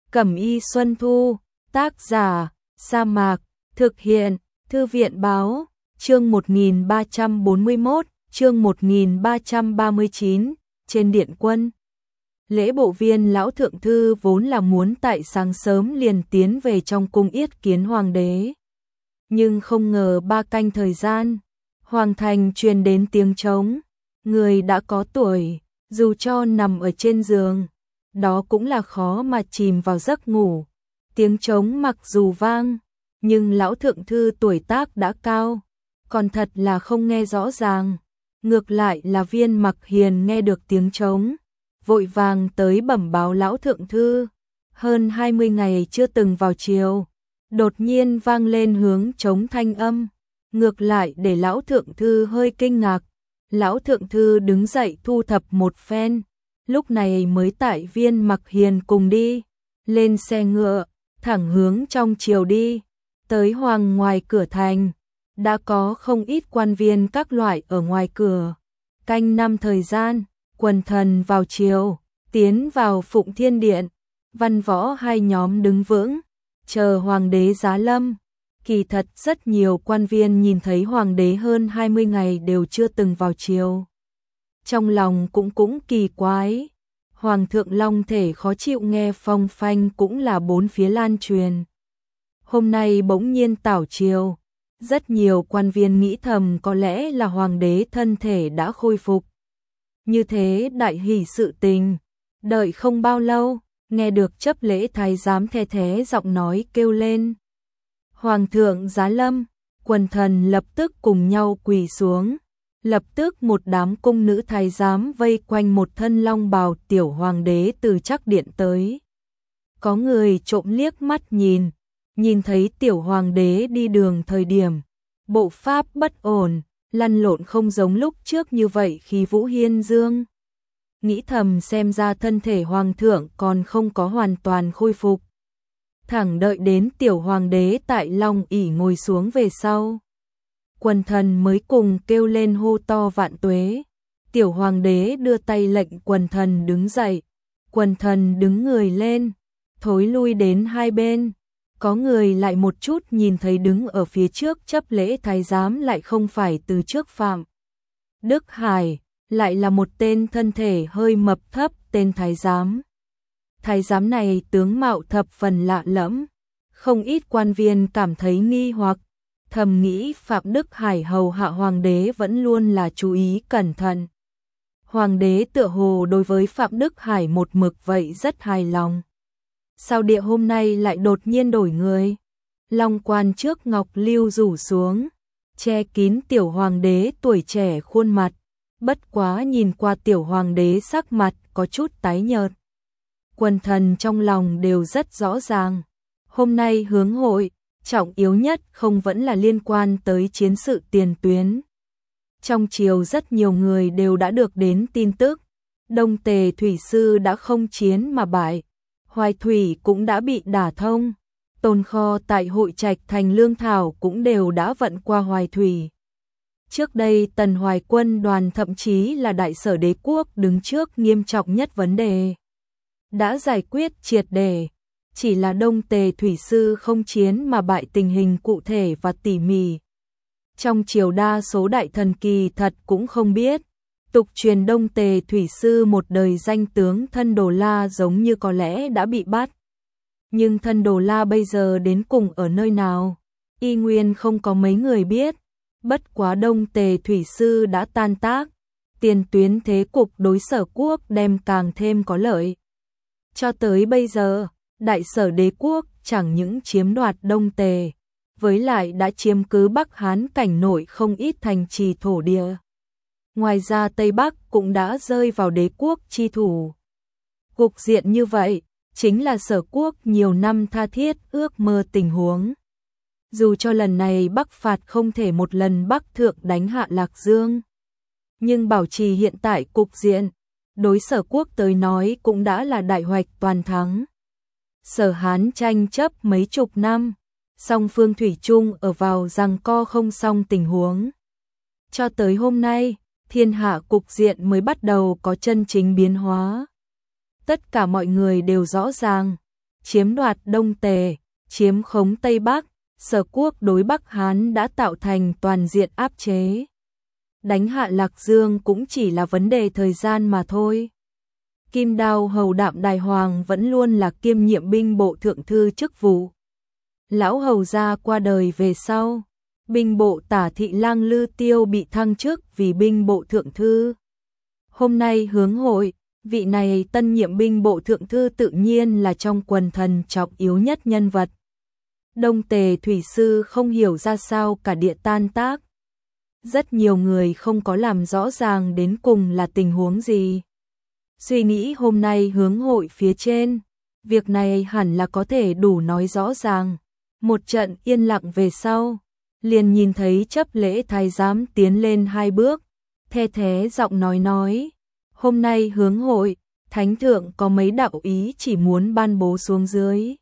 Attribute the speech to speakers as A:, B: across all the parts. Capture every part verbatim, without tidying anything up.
A: Cẩm y Xuân Thu, tác giả, Sa Mạc, thực hiện, Thư viện báo, chương một nghìn ba trăm bốn mươi mốt, chương một nghìn ba trăm ba mươi chín, trên điện quân. Lễ bộ viên lão thượng thư vốn là muốn tại sáng sớm liền tiến về trong cung yết kiến hoàng đế. Nhưng không ngờ ba canh thời gian, hoàng thành truyền đến tiếng trống, người đã có tuổi, dù cho nằm ở trên giường, đó cũng là khó mà chìm vào giấc ngủ. Tiếng trống mặc dù vang, nhưng lão thượng thư tuổi tác đã cao, còn thật là không nghe rõ ràng. Ngược lại là Viên Mặc Hiền nghe được tiếng trống, vội vàng tới bẩm báo lão thượng thư, hơn hai mươi ngày chưa từng vào triều, đột nhiên vang lên hướng trống thanh âm, ngược lại để lão thượng thư hơi kinh ngạc. Lão thượng thư đứng dậy thu thập một phen, lúc này mới tại Viên Mặc Hiền cùng đi, lên xe ngựa, thẳng hướng trong triều đi, tới hoàng ngoài cửa thành, đã có không ít quan viên các loại ở ngoài cửa. Canh năm thời gian, quần thần vào triều, tiến vào Phụng Thiên Điện, văn võ hai nhóm đứng vững, chờ hoàng đế giá lâm. Kỳ thật rất nhiều quan viên nhìn thấy hoàng đế hơn hai mươi ngày đều chưa từng vào triều. Trong lòng cũng cũng kỳ quái, hoàng thượng long thể khó chịu nghe phong phanh cũng là bốn phía lan truyền. Hôm nay bỗng nhiên tảo triều, rất nhiều quan viên nghĩ thầm có lẽ là hoàng đế thân thể đã khôi phục. Như thế đại hỷ sự tình, đợi không bao lâu, nghe được chấp lễ thái giám the thế giọng nói kêu lên. Hoàng thượng giá lâm, quần thần lập tức cùng nhau quỳ xuống, lập tức một đám cung nữ thái giám vây quanh một thân long bào tiểu hoàng đế từ chắc điện tới. Có người trộm liếc mắt nhìn, nhìn thấy tiểu hoàng đế đi đường thời điểm, bộ pháp bất ổn, lăn lộn không giống lúc trước như vậy khi Vũ Hiên Dương. Nghĩ thầm xem ra thân thể hoàng thượng còn không có hoàn toàn khôi phục. Thẳng đợi đến tiểu hoàng đế tại long ỷ ngồi xuống về sau, quần thần mới cùng kêu lên hô to vạn tuế. Tiểu hoàng đế đưa tay lệnh quần thần đứng dậy, quần thần đứng người lên, thối lui đến hai bên. Có người lại một chút nhìn thấy đứng ở phía trước chấp lễ thái giám lại không phải từ trước Phạm Đức Hải, lại là một tên thân thể hơi mập thấp tên thái giám. Thái giám này tướng mạo thập phần lạ lẫm, không ít quan viên cảm thấy nghi hoặc, thầm nghĩ Phạm Đức Hải hầu hạ hoàng đế vẫn luôn là chú ý cẩn thận. Hoàng đế tựa hồ đối với Phạm Đức Hải một mực vậy rất hài lòng. Sao địa hôm nay lại đột nhiên đổi người? Long quan trước ngọc lưu rủ xuống, che kín tiểu hoàng đế tuổi trẻ khuôn mặt, bất quá nhìn qua tiểu hoàng đế sắc mặt có chút tái nhợt. Quần thần trong lòng đều rất rõ ràng, hôm nay hướng hội, trọng yếu nhất không vẫn là liên quan tới chiến sự tiền tuyến. Trong triều rất nhiều người đều đã được đến tin tức, Đông Tề thủy sư đã không chiến mà bại, Hoài thủy cũng đã bị đả thông, tồn kho tại Hội Trạch thành lương thảo cũng đều đã vận qua Hoài thủy. Trước đây Tần Hoài quân đoàn thậm chí là đại sở đế quốc đứng trước nghiêm trọng nhất vấn đề, đã giải quyết triệt để, chỉ là Đông Tề thủy sư không chiến mà bại tình hình cụ thể và tỉ mỉ. Trong triều đa số đại thần kỳ thật cũng không biết, tục truyền Đông Tề thủy sư một đời danh tướng Thân Đồ La giống như có lẽ đã bị bắt. Nhưng Thân Đồ La bây giờ đến cùng ở nơi nào, y nguyên không có mấy người biết. Bất quá Đông Tề thủy sư đã tan tác, tiền tuyến thế cục đối Sở quốc đem càng thêm có lợi. Cho tới bây giờ, đại sở đế quốc chẳng những chiếm đoạt Đông Tề, với lại đã chiếm cứ Bắc Hán cảnh nội không ít thành trì thổ địa. Ngoài ra Tây Bắc cũng đã rơi vào đế quốc chi thủ. Cục diện như vậy, chính là Sở quốc nhiều năm tha thiết ước mơ tình huống. Dù cho lần này Bắc phạt không thể một lần Bắc thượng đánh hạ Lạc Dương, nhưng bảo trì hiện tại cục diện, đối Sở quốc tới nói cũng đã là đại hoạch toàn thắng. Sở Hán tranh chấp mấy chục năm, song phương thủy chung ở vào giằng co không xong tình huống. Cho tới hôm nay, thiên hạ cục diện mới bắt đầu có chân chính biến hóa. Tất cả mọi người đều rõ ràng, chiếm đoạt Đông Tề, chiếm khống Tây Bắc, Sở quốc đối Bắc Hán đã tạo thành toàn diện áp chế. Đánh hạ Lạc Dương cũng chỉ là vấn đề thời gian mà thôi. Kim Đao hầu Đạm Đài Hoàng vẫn luôn là kiêm nhiệm binh bộ thượng thư chức vụ. Lão hầu gia qua đời về sau, binh bộ tả thị lang Lư Tiêu bị thăng chức vì binh bộ thượng thư. Hôm nay hướng hội, vị này tân nhiệm binh bộ thượng thư tự nhiên là trong quần thần trọng yếu nhất nhân vật. Đông Tề thủy sư không hiểu ra sao cả địa tan tác. Rất nhiều người không có làm rõ ràng đến cùng là tình huống gì. Suy nghĩ hôm nay hướng hội phía trên, việc này hẳn là có thể đủ nói rõ ràng. Một trận yên lặng về sau, liền nhìn thấy chấp lễ thái giám tiến lên hai bước, the thế giọng nói nói, hôm nay hướng hội, thánh thượng có mấy đạo ý chỉ muốn ban bố xuống dưới.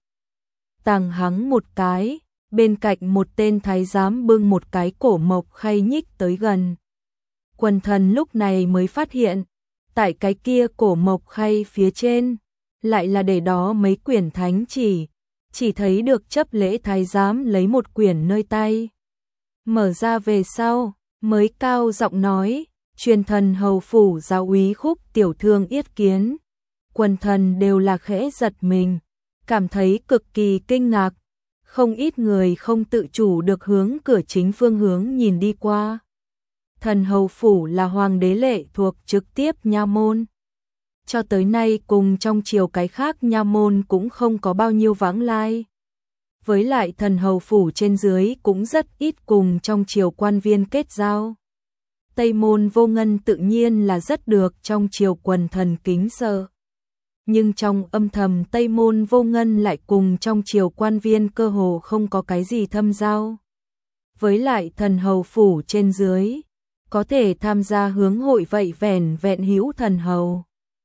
A: Tàng hắng một cái, bên cạnh một tên thái giám bưng một cái cổ mộc khay nhích tới gần. Quần thần lúc này mới phát hiện, tại cái kia cổ mộc khay phía trên, lại là để đó mấy quyển thánh chỉ, chỉ thấy được chấp lễ thái giám lấy một quyển nơi tay. Mở ra về sau, mới cao giọng nói, truyền thần hầu phủ giáo úy Khúc tiểu thương yết kiến. Quần thần đều là khẽ giật mình, cảm thấy cực kỳ kinh ngạc. Không ít người không tự chủ được hướng cửa chính phương hướng nhìn đi qua. Thần hầu phủ là hoàng đế lệ thuộc trực tiếp nha môn. Cho tới nay cùng trong triều cái khác nha môn cũng không có bao nhiêu vãng lai. Với lại thần hầu phủ trên dưới cũng rất ít cùng trong triều quan viên kết giao. Tây môn Vô Ngân tự nhiên là rất được trong triều quần thần kính sợ. Nhưng trong âm thầm Tây môn Vô Ngân lại cùng trong triều quan viên cơ hồ không có cái gì thâm giao. Với lại thần hầu phủ trên dưới, có thể tham gia hướng hội vậy vẻn vẹn hữu thần hầu.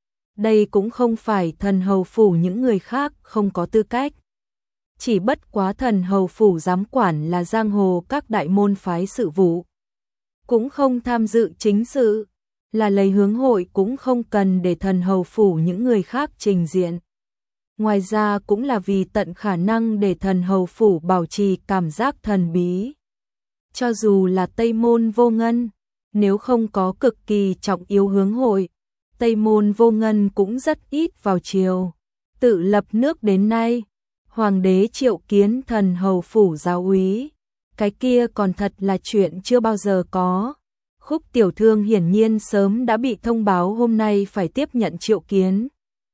A: Đây cũng không phải thần hầu phủ những người khác không có tư cách. Chỉ bất quá thần hầu phủ giám quản là giang hồ các đại môn phái sự vụ. Cũng không tham dự chính sự, là lấy hướng hội cũng không cần để thần hầu phủ những người khác trình diện. Ngoài ra cũng là vì tận khả năng để thần hầu phủ bảo trì cảm giác thần bí. Cho dù là Tây môn Vô Ngân, nếu không có cực kỳ trọng yếu hướng hội, Tây môn Vô Ngân cũng rất ít vào triều. Tự lập nước đến nay, hoàng đế triệu kiến thần hầu phủ giáo úy, cái kia còn thật là chuyện chưa bao giờ có. Khúc tiểu thương hiển nhiên sớm đã bị thông báo hôm nay phải tiếp nhận triệu kiến.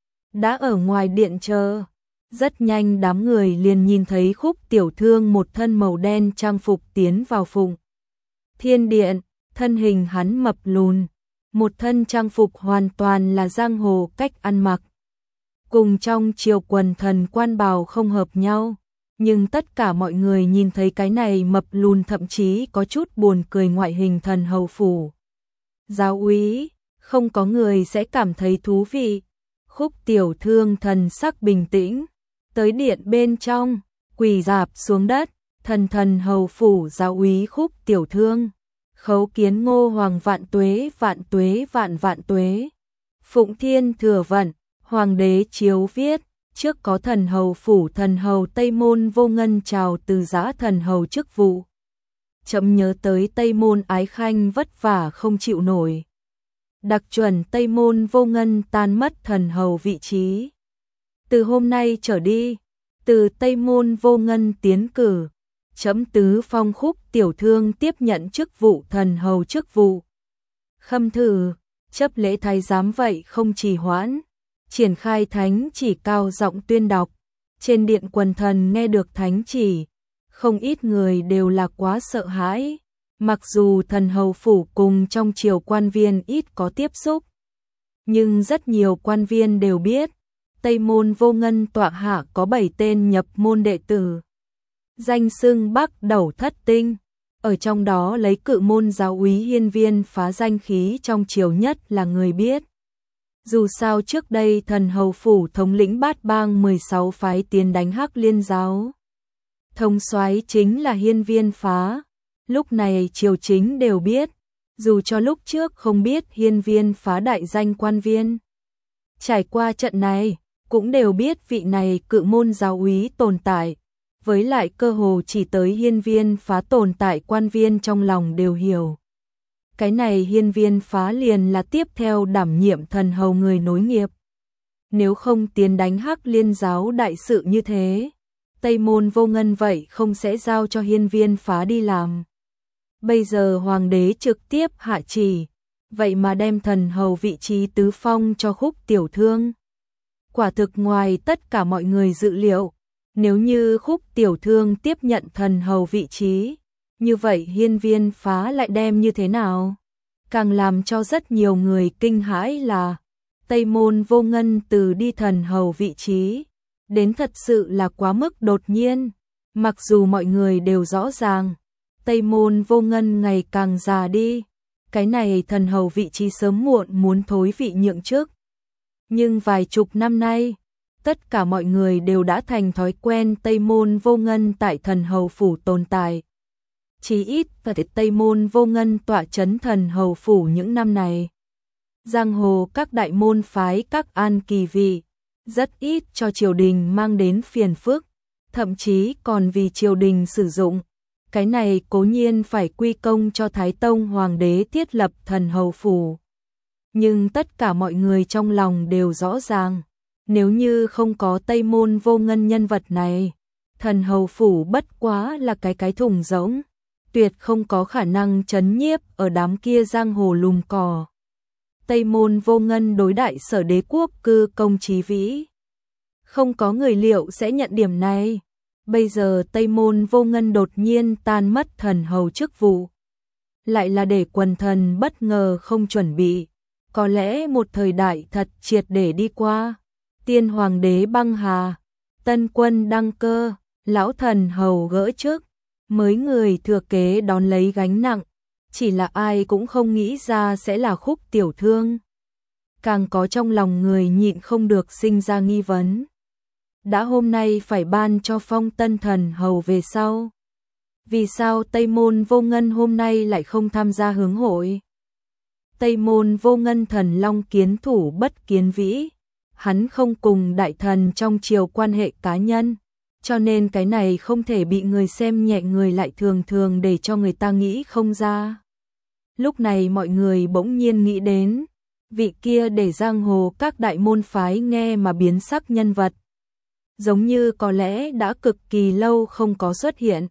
A: Đã ở ngoài điện chờ, rất nhanh đám người liền nhìn thấy Khúc tiểu thương một thân màu đen trang phục tiến vào Phụng Thiên Điện, thân hình hắn mập lùn, một thân trang phục hoàn toàn là giang hồ cách ăn mặc. Cùng trong triều quần thần quan bào không hợp nhau, nhưng tất cả mọi người nhìn thấy cái này mập lùn thậm chí có chút buồn cười ngoại hình thần hầu phủ giáo úy, không có người sẽ cảm thấy thú vị. Khúc tiểu thương thần sắc bình tĩnh, tới điện bên trong, quỳ rạp xuống đất, thần thần hầu phủ giáo úy Khúc tiểu thương, khấu kiến Ngô Hoàng vạn tuế vạn tuế vạn vạn tuế. Phụng Thiên thừa vận, hoàng đế chiếu viết, trước có thần hầu phủ thần hầu Tây môn Vô Ngân chào từ giã thần hầu chức vụ. Chậm nhớ tới Tây môn Ái Khanh vất vả không chịu nổi. Đặc chuẩn Tây môn Vô Ngân tan mất thần hầu vị trí. Từ hôm nay trở đi, từ Tây môn Vô Ngân tiến cử, chấm tứ phong Khúc tiểu thương tiếp nhận chức vụ thần hầu chức vụ. Khâm thử, chấp lễ thái giám vậy không trì hoãn, triển khai thánh chỉ cao giọng tuyên đọc. Trên điện quần thần nghe được thánh chỉ, không ít người đều là quá sợ hãi. Mặc dù thần hầu phủ cùng trong triều quan viên ít có tiếp xúc, nhưng rất nhiều quan viên đều biết, Tây môn Vô Ngân tọa hạ có bảy tên nhập môn đệ tử. Danh xưng Bắc Đẩu Thất Tinh, ở trong đó lấy cự môn giáo úy Hiên Viên Phá danh khí trong triều nhất là người biết. Dù sao trước đây thần hầu phủ thống lĩnh bát bang mười sáu phái tiến đánh Hắc Liên giáo, thống soái chính là Hiên Viên Phá. Lúc này triều chính đều biết, dù cho lúc trước không biết Hiên Viên Phá đại danh quan viên. Trải qua trận này, cũng đều biết vị này cự môn giáo úy tồn tại, với lại cơ hồ chỉ tới hiên viên phá tồn tại quan viên trong lòng đều hiểu. Cái này hiên viên phá liền là tiếp theo đảm nhiệm thần hầu người nối nghiệp. Nếu không tiến đánh Hắc Liên giáo đại sự như thế, Tây Môn Vô Ngân vậy không sẽ giao cho hiên viên phá đi làm. Bây giờ hoàng đế trực tiếp hạ chỉ, vậy mà đem thần hầu vị trí tứ phong cho Khúc tiểu thương. Quả thực ngoài tất cả mọi người dự liệu, nếu như Khúc tiểu thương tiếp nhận thần hầu vị trí, như vậy hiên viên phá lại đem như thế nào? Càng làm cho rất nhiều người kinh hãi là Tây Môn Vô Ngân từ đi thần hầu vị trí, đến thật sự là quá mức đột nhiên. Mặc dù mọi người đều rõ ràng, Tây Môn Vô Ngân ngày càng già đi, cái này thần hầu vị trí sớm muộn muốn thối vị nhượng chức. Nhưng vài chục năm nay, tất cả mọi người đều đã thành thói quen Tây Môn Vô Ngân tại thần hầu phủ tồn tại. Chí ít tại Tây Môn Vô Ngân tọa chấn thần hầu phủ những năm này, giang hồ các đại môn phái các an kỳ vị, rất ít cho triều đình mang đến phiền phức, thậm chí còn vì triều đình sử dụng. Cái này cố nhiên phải quy công cho Thái Tông Hoàng đế thiết lập thần hầu phủ. Nhưng tất cả mọi người trong lòng đều rõ ràng, nếu như không có Tây Môn Vô Ngân nhân vật này, thần hầu phủ bất quá là cái cái thùng rỗng, tuyệt không có khả năng trấn nhiếp ở đám kia giang hồ lùm cỏ. Tây Môn Vô Ngân đối đại sở đế quốc cư công trí vĩ, không có người liệu sẽ nhận điểm này. Bây giờ Tây Môn Vô Ngân đột nhiên tan mất thần hầu chức vụ, lại là để quần thần bất ngờ không chuẩn bị, có lẽ một thời đại thật triệt để đi qua. Tiên hoàng đế băng hà, tân quân đăng cơ, lão thần hầu gỡ chức, mới người thừa kế đón lấy gánh nặng, chỉ là ai cũng không nghĩ ra sẽ là Khúc tiểu thương. Càng có trong lòng người nhịn không được sinh ra nghi vấn. Đã hôm nay phải ban cho phong tân thần hầu về sau, vì sao Tây Môn Vô Ngân hôm nay lại không tham gia hướng hội? Tây Môn Vô Ngân thần long kiến thủ bất kiến vĩ, hắn không cùng đại thần trong triều quan hệ cá nhân, cho nên cái này không thể bị người xem nhẹ, người lại thường thường để cho người ta nghĩ không ra. Lúc này mọi người bỗng nhiên nghĩ đến vị kia để giang hồ các đại môn phái nghe mà biến sắc nhân vật, giống như có lẽ đã cực kỳ lâu không có xuất hiện.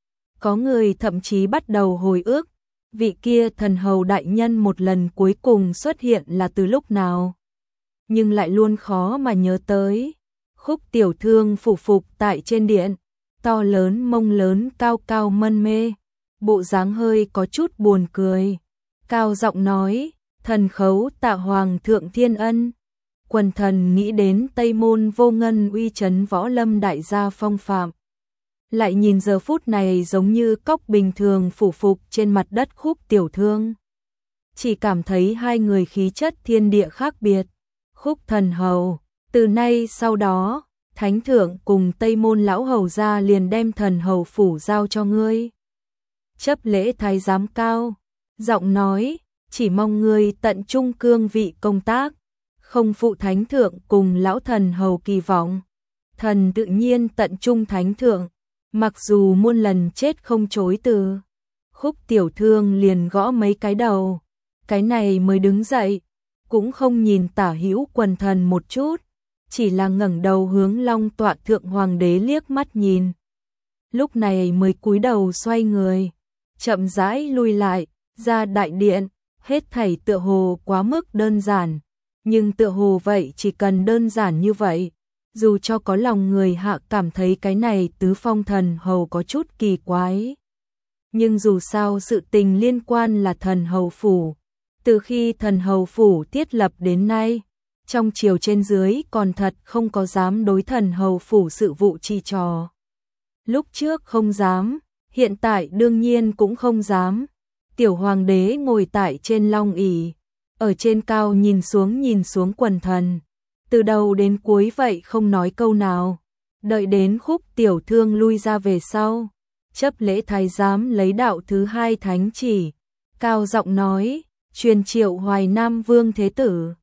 A: Có người thậm chí bắt đầu hồi ức, vị kia thần hầu đại nhân một lần cuối cùng xuất hiện là từ lúc nào, nhưng lại luôn khó mà nhớ tới. Khúc tiểu thương phủ phục tại trên điện, to lớn mông lớn cao cao mân mê, bộ dáng hơi có chút buồn cười, cao giọng nói, thần khấu tạ hoàng thượng thiên ân. Quần thần nghĩ đến Tây Môn Vô Ngân uy chấn võ lâm đại gia phong phạm, lại nhìn giờ phút này giống như cóc bình thường phủ phục trên mặt đất Khúc tiểu thương, chỉ cảm thấy hai người khí chất thiên địa khác biệt. Khúc thần hầu, từ nay sau đó, thánh thượng cùng Tây Môn lão hầu gia liền đem thần hầu phủ giao cho ngươi. Chấp lễ thái giám cao, giọng nói, chỉ mong ngươi tận trung cương vị công tác, không phụ thánh thượng cùng lão thần hầu kỳ vọng. Thần tự nhiên tận trung thánh thượng, mặc dù muôn lần chết không chối từ. Khúc tiểu thương liền gõ mấy cái đầu, cái này mới đứng dậy, cũng không nhìn tả hữu quần thần một chút, chỉ là ngẩng đầu hướng long tọa thượng hoàng đế liếc mắt nhìn. Lúc này mới cúi đầu xoay người, chậm rãi lui lại, ra đại điện, hết thảy tựa hồ quá mức đơn giản. Nhưng tựa hồ vậy chỉ cần đơn giản như vậy, dù cho có lòng người hạ cảm thấy cái này tứ phong thần hầu có chút kỳ quái. Nhưng dù sao sự tình liên quan là thần hầu phủ, từ khi thần hầu phủ thiết lập đến nay, trong triều trên dưới còn thật không có dám đối thần hầu phủ sự vụ chi trò. Lúc trước không dám, hiện tại đương nhiên cũng không dám. Tiểu hoàng đế ngồi tại trên long ỷ, ở trên cao nhìn xuống nhìn xuống quần thần, từ đầu đến cuối vậy không nói câu nào. Đợi đến Khúc tiểu thương lui ra về sau, chấp lễ thái giám lấy đạo thứ hai thánh chỉ, cao giọng nói, truyền triệu Hoài Nam Vương Thế Tử.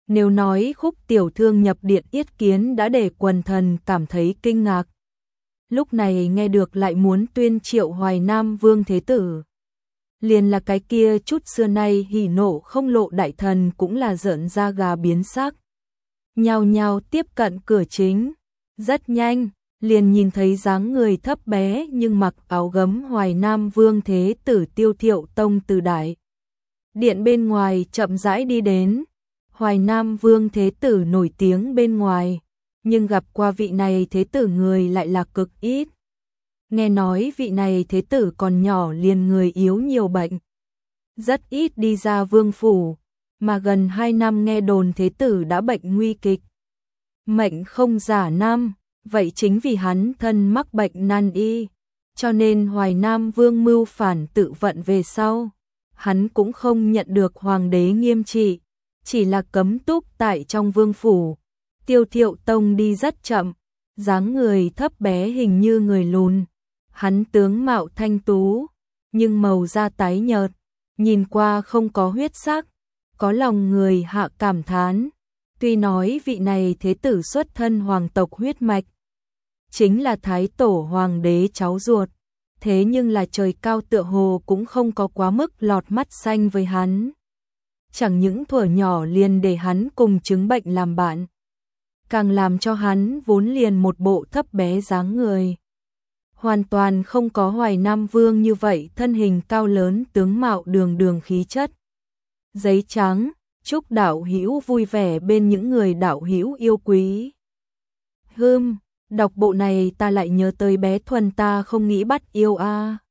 A: Nếu nói Khúc tiểu thư nhập điện yết kiến đã để quần thần cảm thấy kinh ngạc. Lúc này nghe được lại muốn tuyên triệu Hoài Nam Vương Thế Tử. Liền là cái kia chút xưa nay hỉ nộ không lộ đại thần cũng là giỡn da gà biến sắc. Nhao nhao tiếp cận cửa chính. Rất nhanh, liền nhìn thấy dáng người thấp bé nhưng mặc áo gấm Hoài Nam Vương Thế Tử Tiêu Thiệu Tông từ đại điện bên ngoài chậm rãi đi đến. Hoài Nam Vương Thế Tử nổi tiếng bên ngoài, nhưng gặp qua vị này Thế Tử người lại là cực ít. Nghe nói vị này Thế Tử còn nhỏ liền người yếu nhiều bệnh, rất ít đi ra vương phủ, mà gần hai năm nghe đồn Thế Tử đã bệnh nguy kịch. Mệnh không giả năm, vậy chính vì hắn thân mắc bệnh nan y, cho nên Hoài Nam Vương mưu phản tự vận về sau. Hắn cũng không nhận được hoàng đế nghiêm trị, chỉ là cấm túc tại trong vương phủ. Tiêu Thiệu Tông đi rất chậm, dáng người thấp bé hình như người lùn. Hắn tướng mạo thanh tú, nhưng màu da tái nhợt, nhìn qua không có huyết sắc, có lòng người hạ cảm thán. Tuy nói vị này Thế Tử xuất thân hoàng tộc huyết mạch, chính là Thái Tổ hoàng đế cháu ruột, thế nhưng là trời cao tựa hồ cũng không có quá mức lọt mắt xanh với hắn. Chẳng những thuở nhỏ liền để hắn cùng chứng bệnh làm bạn, càng làm cho hắn vốn liền một bộ thấp bé dáng người. Hoàn toàn không có Hoài Nam Vương như vậy thân hình cao lớn tướng mạo đường đường khí chất. Giấy trắng, chúc đạo hữu vui vẻ bên những người đạo hữu yêu quý. Hưm, đọc bộ này ta lại nhớ tới bé Thuần ta không nghĩ bắt yêu a. À.